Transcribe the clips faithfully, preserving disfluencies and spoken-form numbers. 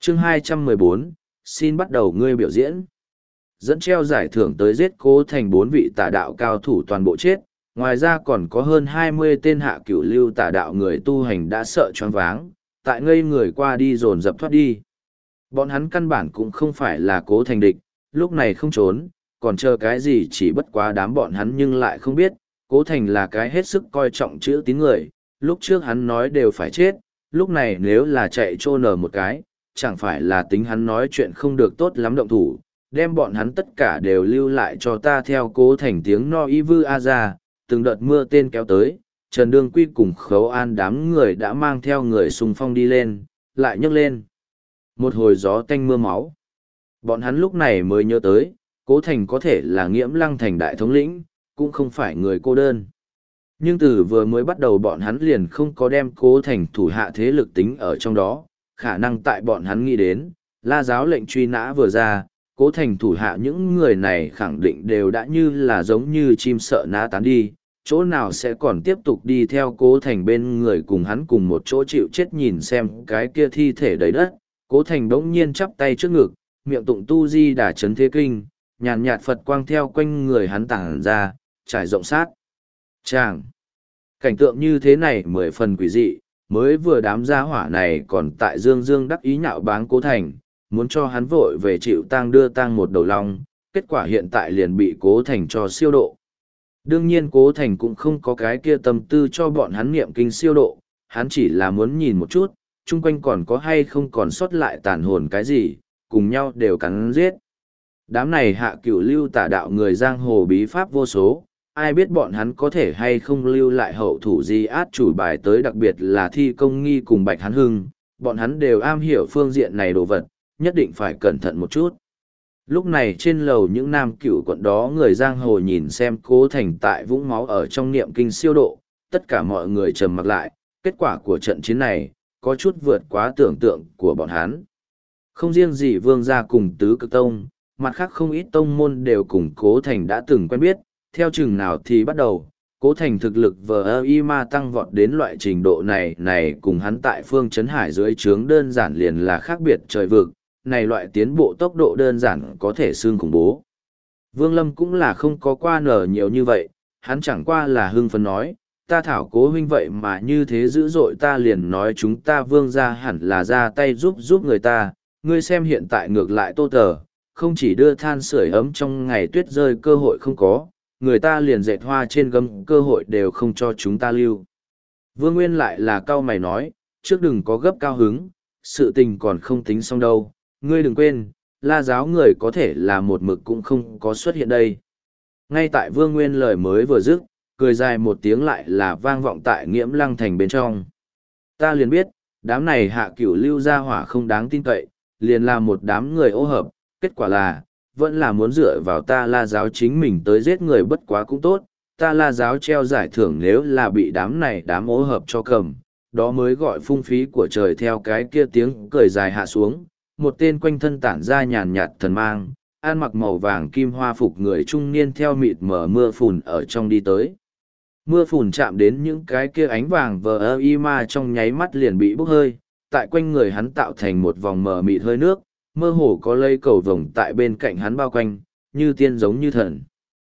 chương hai trăm mười bốn, xin bắt đầu ngươi biểu diễn. Dẫn treo giải thưởng tới giết Cố Thành bốn vị tà đạo cao thủ toàn bộ chết, ngoài ra còn có hơn hai mươi tên hạ cửu lưu tà đạo người tu hành đã sợ choáng váng, tại ngây người qua đi dồn dập thoát đi. Bọn hắn căn bản cũng không phải là Cố Thành địch, lúc này không trốn, còn chờ cái gì, chỉ bất quá đám bọn hắn nhưng lại không biết, Cố Thành là cái hết sức coi trọng chữ tín người, lúc trước hắn nói đều phải chết, lúc này nếu là chạy trô nở một cái, chẳng phải là tính hắn nói chuyện không được tốt lắm động thủ, đem bọn hắn tất cả đều lưu lại cho ta theo Cố Thành tiếng no y vư a ra, từng đợt mưa tên kéo tới, Trần Đương Quy cùng Khấu An đám người đã mang theo người xung phong đi lên, lại nhấc lên. Một hồi gió tanh mưa máu. Bọn hắn lúc này mới nhớ tới, Cố Thành có thể là Nghiễm Lăng thành đại thống lĩnh, cũng không phải người cô đơn. Nhưng từ vừa mới bắt đầu bọn hắn liền không có đem Cố Thành thủ hạ thế lực tính ở trong đó, khả năng tại bọn hắn nghĩ đến, La giáo lệnh truy nã vừa ra, Cố Thành thủ hạ những người này khẳng định đều đã như là giống như chim sợ ná tán đi, chỗ nào sẽ còn tiếp tục đi theo Cố Thành bên người cùng hắn cùng một chỗ chịu chết nhìn xem cái kia thi thể đầy đất. Cố Thành đống nhiên chắp tay trước ngực, miệng tụng tu di đà chấn thế kinh, nhàn nhạt Phật quang theo quanh người hắn tản ra, trải rộng sát. Chàng! Cảnh tượng như thế này mười phần quỷ dị, mới vừa đám gia hỏa này còn tại dương dương đắc ý nhạo báng Cố Thành, muốn cho hắn vội về chịu tang đưa tang một đầu long, kết quả hiện tại liền bị Cố Thành cho siêu độ. Đương nhiên Cố Thành cũng không có cái kia tâm tư cho bọn hắn niệm kinh siêu độ, hắn chỉ là muốn nhìn một chút, chung quanh còn có hay không còn sót lại tàn hồn cái gì, cùng nhau đều cắn giết. Đám này hạ cửu lưu tả đạo người giang hồ bí pháp vô số, ai biết bọn hắn có thể hay không lưu lại hậu thủ gì át chủ bài tới, đặc biệt là Thi Công Nghi cùng Bạch Hắn Hưng, bọn hắn đều am hiểu phương diện này đồ vật, nhất định phải cẩn thận một chút. Lúc này trên lầu những nam cửu quận đó người giang hồ nhìn xem Cố Thành tại vũng máu ở trong niệm kinh siêu độ, tất cả mọi người trầm mặc lại, kết quả của trận chiến này, có chút vượt quá tưởng tượng của bọn hắn. Không riêng gì Vương gia cùng Tứ Cực Tông, mặt khác không ít tông môn đều cùng Cố Thành đã từng quen biết, theo chừng nào thì bắt đầu, Cố Thành thực lực vờ y ma tăng vọt đến loại trình độ này này cùng hắn tại phương Trấn Hải dưới trướng đơn giản liền là khác biệt trời vực, này loại tiến bộ tốc độ đơn giản có thể xương khủng bố. Vương Lâm cũng là không có qua nở nhiều như vậy, hắn chẳng qua là hưng phấn nói, ta thảo Cố huynh vậy mà như thế dữ dội, ta liền nói chúng ta Vương gia hẳn là ra tay giúp giúp người ta, ngươi xem hiện tại ngược lại Tô Tờ, không chỉ đưa than sưởi ấm trong ngày tuyết rơi cơ hội không có, người ta liền dệt hoa trên gấm cơ hội đều không cho chúng ta lưu. Vương Nguyên lại là cao mày nói, trước đừng có gấp cao hứng, sự tình còn không tính xong đâu, ngươi đừng quên, La giáo người có thể là một mực cũng không có xuất hiện đây. Ngay tại Vương Nguyên lời mới vừa dứt, cười dài một tiếng lại là vang vọng tại Nghiễm Lăng thành bên trong. Ta liền biết, đám này hạ cửu lưu gia hỏa không đáng tin cậy, liền là một đám người ô hợp, kết quả là, vẫn là muốn dựa vào ta La giáo chính mình tới giết người, bất quá cũng tốt, ta La giáo treo giải thưởng nếu là bị đám này đám ô hợp cho cầm, đó mới gọi phung phí của trời. Theo cái kia tiếng cười dài hạ xuống, một tên quanh thân tản ra nhàn nhạt thần mang, ăn mặc màu vàng kim hoa phục người trung niên theo mịt mờ mưa phùn ở trong đi tới. Mưa phùn chạm đến những cái kia ánh vàng vờ ơ y ma trong nháy mắt liền bị bốc hơi, tại quanh người hắn tạo thành một vòng mờ mịt hơi nước, mơ hồ có lây cầu vồng tại bên cạnh hắn bao quanh, như tiên giống như thần.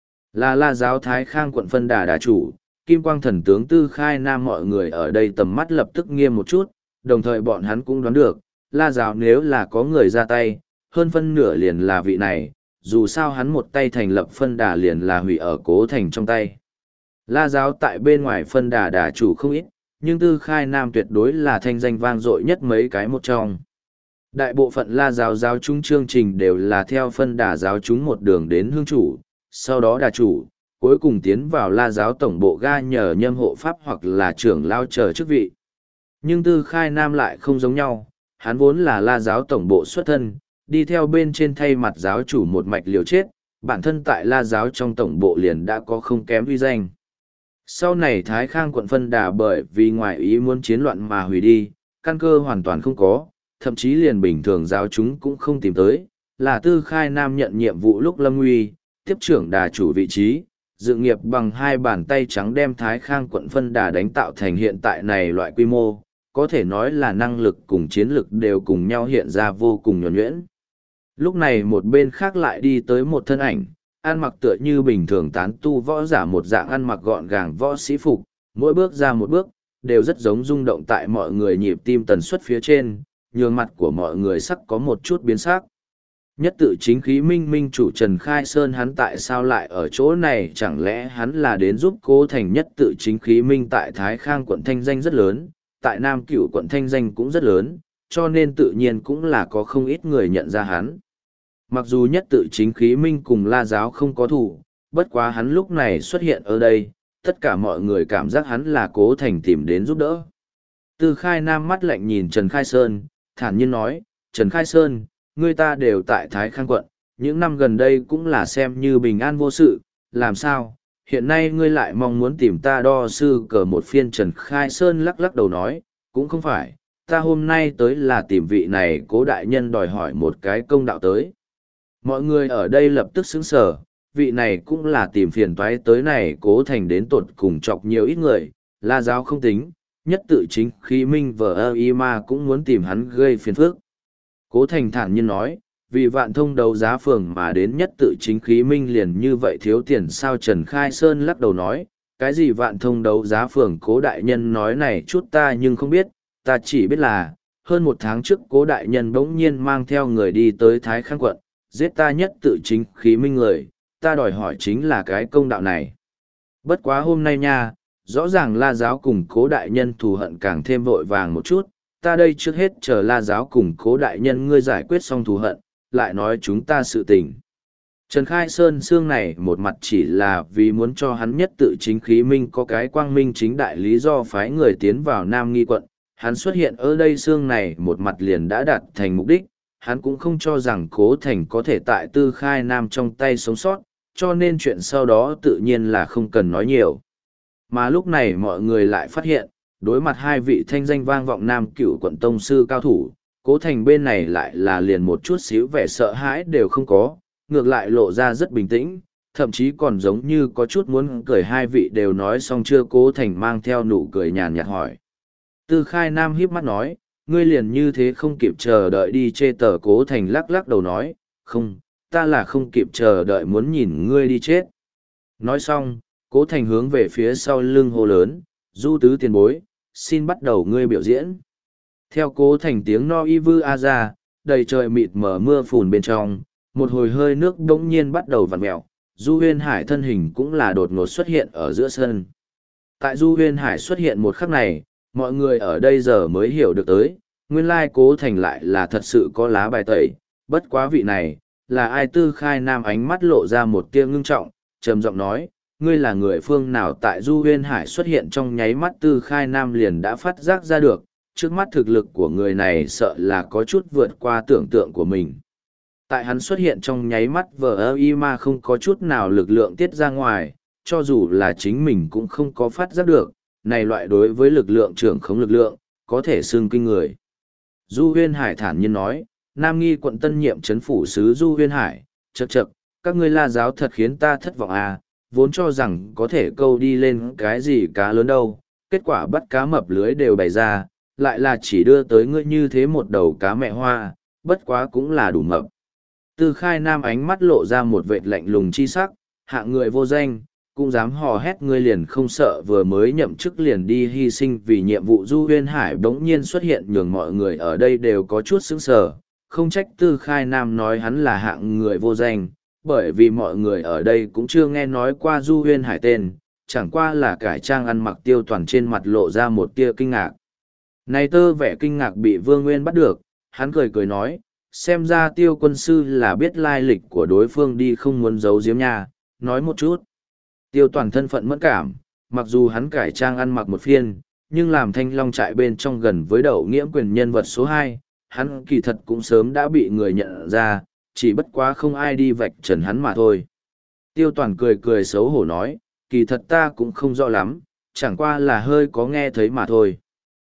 Là La giáo Thái Khang quận phân đà đà chủ, Kim Quang thần tướng Tư Khai Nam. Mọi người ở đây tầm mắt lập tức nghiêm một chút, đồng thời bọn hắn cũng đoán được, La giáo nếu là có người ra tay, hơn phân nửa liền là vị này, dù sao hắn một tay thành lập phân đà liền là hủy ở Cố Thành trong tay. La giáo tại bên ngoài phân đà đà chủ không ít, nhưng Tư Khai Nam tuyệt đối là thanh danh vang dội nhất mấy cái một trong. Đại bộ phận La giáo giáo chúng chương trình đều là theo phân đà giáo chúng một đường đến hương chủ, sau đó đà chủ, cuối cùng tiến vào La giáo tổng bộ ga nhờ nhâm hộ pháp hoặc là trưởng lao chờ chức vị. Nhưng Tư Khai Nam lại không giống nhau, hắn vốn là La giáo tổng bộ xuất thân, đi theo bên trên thay mặt giáo chủ một mạch liều chết, bản thân tại La giáo trong tổng bộ liền đã có không kém uy danh. Sau này Thái Khang quận phân đà bởi vì ngoại ý muốn chiến loạn mà hủy đi, căn cơ hoàn toàn không có, thậm chí liền bình thường giáo chúng cũng không tìm tới, là Tư Khai Nam nhận nhiệm vụ lúc lâm nguy, tiếp trưởng đà chủ vị trí, dự nghiệp bằng hai bàn tay trắng đem Thái Khang quận phân đà đánh tạo thành hiện tại này loại quy mô, có thể nói là năng lực cùng chiến lực đều cùng nhau hiện ra vô cùng nhuần nhuyễn. Lúc này một bên khác lại đi tới một thân ảnh, ăn mặc tựa như bình thường tán tu võ giả một dạng ăn mặc gọn gàng võ sĩ phục, mỗi bước ra một bước, đều rất giống rung động tại mọi người nhịp tim tần suất phía trên, nhường mặt của mọi người sắc có một chút biến sắc. Nhất tự chính khí minh minh chủ Trần Khai Sơn hắn tại sao lại ở chỗ này, chẳng lẽ hắn là đến giúp Cố Thành nhất tự chính khí minh tại Thái Khang quận thanh danh rất lớn, tại Nam Cửu quận thanh danh cũng rất lớn, cho nên tự nhiên cũng là có không ít người nhận ra hắn. Mặc dù nhất tự chính khí minh cùng La Giáo không có thủ, bất quá hắn lúc này xuất hiện ở đây, tất cả mọi người cảm giác hắn là Cố Thành tìm đến giúp đỡ. Tư Khai Nam mắt lạnh nhìn Trần Khai Sơn, thản nhiên nói, Trần Khai Sơn, người ta đều tại Thái Khang quận, những năm gần đây cũng là xem như bình an vô sự, làm sao, hiện nay ngươi lại mong muốn tìm ta đo sư cờ một phiên. Trần Khai Sơn lắc lắc đầu nói, cũng không phải, ta hôm nay tới là tìm vị này Cố đại nhân đòi hỏi một cái công đạo tới. Mọi người ở đây lập tức sững sờ, vị này cũng là tìm phiền toái tới này Cố Thành đến tột cùng chọc nhiều ít người, La Giáo không tính, nhất tự chính khí minh vờ ơ y ma cũng muốn tìm hắn gây phiền phức. Cố Thành thản nhiên nói, vì vạn thông đấu giá phường mà đến nhất tự chính khí minh liền như vậy thiếu tiền sao? Trần Khai Sơn lắc đầu nói, cái gì vạn thông đấu giá phường? Cố đại nhân nói này chút ta nhưng không biết, ta chỉ biết là, hơn một tháng trước Cố đại nhân bỗng nhiên mang theo người đi tới Thái Khang quận, giết ta nhất tự chính khí minh người, ta đòi hỏi chính là cái công đạo này. Bất quá hôm nay nha, rõ ràng La Giáo cùng Cố đại nhân thù hận càng thêm vội vàng một chút, ta đây trước hết chờ La Giáo cùng Cố đại nhân ngươi giải quyết xong thù hận, lại nói chúng ta sự tình. Trần Khai Sơn xương này một mặt chỉ là vì muốn cho hắn nhất tự chính khí minh có cái quang minh chính đại lý do phái người tiến vào Nam Nghi quận, hắn xuất hiện ở đây xương này một mặt liền đã đạt thành mục đích, hắn cũng không cho rằng Cố Thành có thể tại Tư Khai Nam trong tay sống sót, cho nên chuyện sau đó tự nhiên là không cần nói nhiều. Mà lúc này mọi người lại phát hiện, đối mặt hai vị thanh danh vang vọng Nam Cửu quận tông sư cao thủ, Cố Thành bên này lại là liền một chút xíu vẻ sợ hãi đều không có, ngược lại lộ ra rất bình tĩnh, thậm chí còn giống như có chút muốn cười. Hai vị đều nói xong chưa? Cố Thành mang theo nụ cười nhàn nhạt hỏi. Tư Khai Nam híp mắt nói, ngươi liền như thế không kịp chờ đợi đi chê tờ? Cố Thành lắc lắc đầu nói, không, ta là không kịp chờ đợi muốn nhìn ngươi đi chết. Nói xong, Cố Thành hướng về phía sau lưng hô lớn, Du tứ tiền bối, xin bắt đầu ngươi biểu diễn. Theo Cố Thành tiếng no y vư a ra, đầy trời mịt mờ mưa phùn bên trong, một hồi hơi nước đống nhiên bắt đầu vặn mẹo, Du Huyên Hải thân hình cũng là đột ngột xuất hiện ở giữa sân. Tại Du Huyên Hải xuất hiện một khắc này, mọi người ở đây giờ mới hiểu được tới, nguyên lai Cố Thành lại là thật sự có lá bài tẩy, bất quá vị này, là ai? Tư Khai Nam ánh mắt lộ ra một tia ngưng trọng, trầm giọng nói, ngươi là người phương nào? Tại Du Huyên Hải xuất hiện trong nháy mắt, Tư Khai Nam liền đã phát giác ra được, trước mắt thực lực của người này sợ là có chút vượt qua tưởng tượng của mình. Tại hắn xuất hiện trong nháy mắt, vờ ơ y ma không có chút nào lực lượng tiết ra ngoài, cho dù là chính mình cũng không có phát giác được, này loại đối với lực lượng trưởng không lực lượng, có thể xưng kinh người. Du Huyên Hải thản nhiên nói, Nam Nghi quận tân nhiệm trấn phủ sứ Du Huyên Hải, chậc chậc, các ngươi La Giáo thật khiến ta thất vọng à, vốn cho rằng có thể câu đi lên cái gì cá lớn đâu, kết quả bắt cá mập lưới đều bày ra, lại là chỉ đưa tới ngươi như thế một đầu cá mẹ hoa, bất quá cũng là đủ mập. Tư Khai Nam ánh mắt lộ ra một vệt lạnh lùng chi sắc, hạng người vô danh, cũng dám hò hét, ngươi liền không sợ vừa mới nhậm chức liền đi hy sinh vì nhiệm vụ? Du Huyên Hải bỗng nhiên xuất hiện nhường mọi người ở đây đều có chút sững sờ, không trách Tư Khai Nam nói hắn là hạng người vô danh, bởi vì mọi người ở đây cũng chưa nghe nói qua Du Huyên Hải tên, chẳng qua là cải trang ăn mặc. Tiêu Toàn trên mặt lộ ra một tia kinh ngạc. Này tơ vẻ kinh ngạc bị Vương Nguyên bắt được, hắn cười cười nói, xem ra Tiêu quân sư là biết lai lịch của đối phương đi, không muốn giấu giếm nha, nói một chút. Tiêu Toàn thân phận mẫn cảm, mặc dù hắn cải trang ăn mặc một phiên, nhưng làm Thanh Long trại bên trong gần với Đậu Nghiễm quyền nhân vật số hai, hắn kỳ thật cũng sớm đã bị người nhận ra, chỉ bất quá không ai đi vạch trần hắn mà thôi. Tiêu Toàn cười cười xấu hổ nói, kỳ thật ta cũng không rõ lắm, chẳng qua là hơi có nghe thấy mà thôi.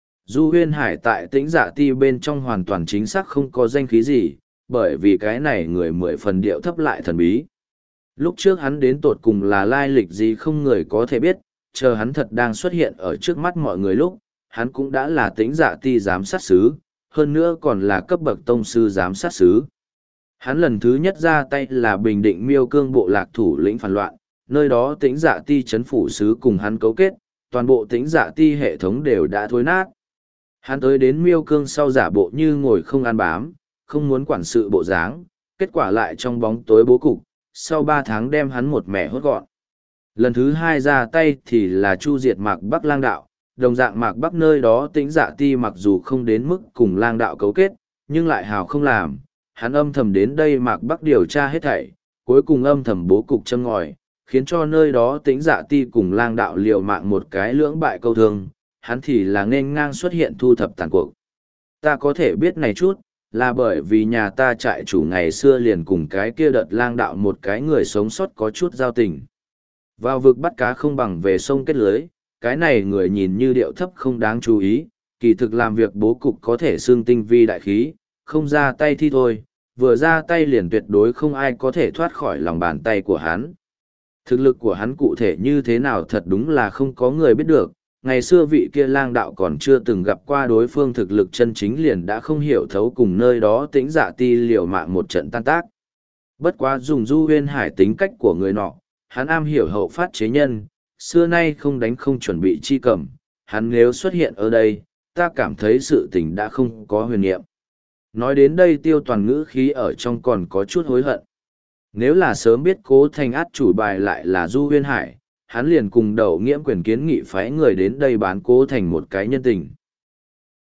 Du Huyên Hải tại Tĩnh Dạ Ti bên trong hoàn toàn chính xác không có danh khí gì, bởi vì cái này người mười phần điệu thấp lại thần bí. Lúc trước hắn đến tột cùng là lai lịch gì không người có thể biết, chờ hắn thật đang xuất hiện ở trước mắt mọi người lúc, hắn cũng đã là Tĩnh Dạ Ti giám sát sứ, hơn nữa còn là cấp bậc tông sư giám sát sứ. Hắn lần thứ nhất ra tay là bình định Miêu Cương bộ lạc thủ lĩnh phản loạn, nơi đó Tĩnh Dạ Ti chấn phủ sứ cùng hắn cấu kết, toàn bộ Tĩnh Dạ Ti hệ thống đều đã thối nát. Hắn tới đến Miêu Cương sau giả bộ như ngồi không ăn bám, không muốn quản sự bộ dáng, kết quả lại trong bóng tối bố cục, sau ba tháng đem hắn một mẻ hốt gọn. Lần thứ hai ra tay thì là chu diệt Mạc Bắc lang đạo, đồng dạng Mạc Bắc nơi đó Tĩnh Dạ Ti mặc dù không đến mức cùng lang đạo cấu kết, nhưng lại hào không làm, hắn âm thầm đến đây Mạc Bắc điều tra hết thảy, cuối cùng âm thầm bố cục châm ngòi, khiến cho nơi đó Tĩnh Dạ Ti cùng lang đạo liều mạng một cái lưỡng bại câu thương, hắn thì là nên ngang xuất hiện thu thập tàn cuộc. Ta có thể biết này chút, là bởi vì nhà ta trại chủ ngày xưa liền cùng cái kia đợt lang đạo một cái người sống sót có chút giao tình. Vào vực bắt cá không bằng về sông kết lưới, cái này người nhìn như điệu thấp không đáng chú ý, kỳ thực làm việc bố cục có thể xương tinh vi đại khí, không ra tay thì thôi, vừa ra tay liền tuyệt đối không ai có thể thoát khỏi lòng bàn tay của hắn. Thực lực của hắn cụ thể như thế nào thật đúng là không có người biết được, ngày xưa vị kia lang đạo còn chưa từng gặp qua đối phương thực lực chân chính liền đã không hiểu thấu cùng nơi đó Tĩnh Dạ Ti liều mạng một trận tan tác. Bất quá dùng Du Huyên Hải tính cách của người nọ, hắn am hiểu hậu phát chế nhân, xưa nay không đánh không chuẩn bị chi cầm, hắn nếu xuất hiện ở đây, ta cảm thấy sự tình đã không có huyền niệm. Nói đến đây Tiêu Toàn ngữ khí ở trong còn có chút hối hận. Nếu là sớm biết Cố Thành át chủ bài lại là Du Huyên Hải, hắn liền cùng Đậu Nghiễm quyền kiến nghị phái người đến đây bán Cố Thành một cái nhân tình.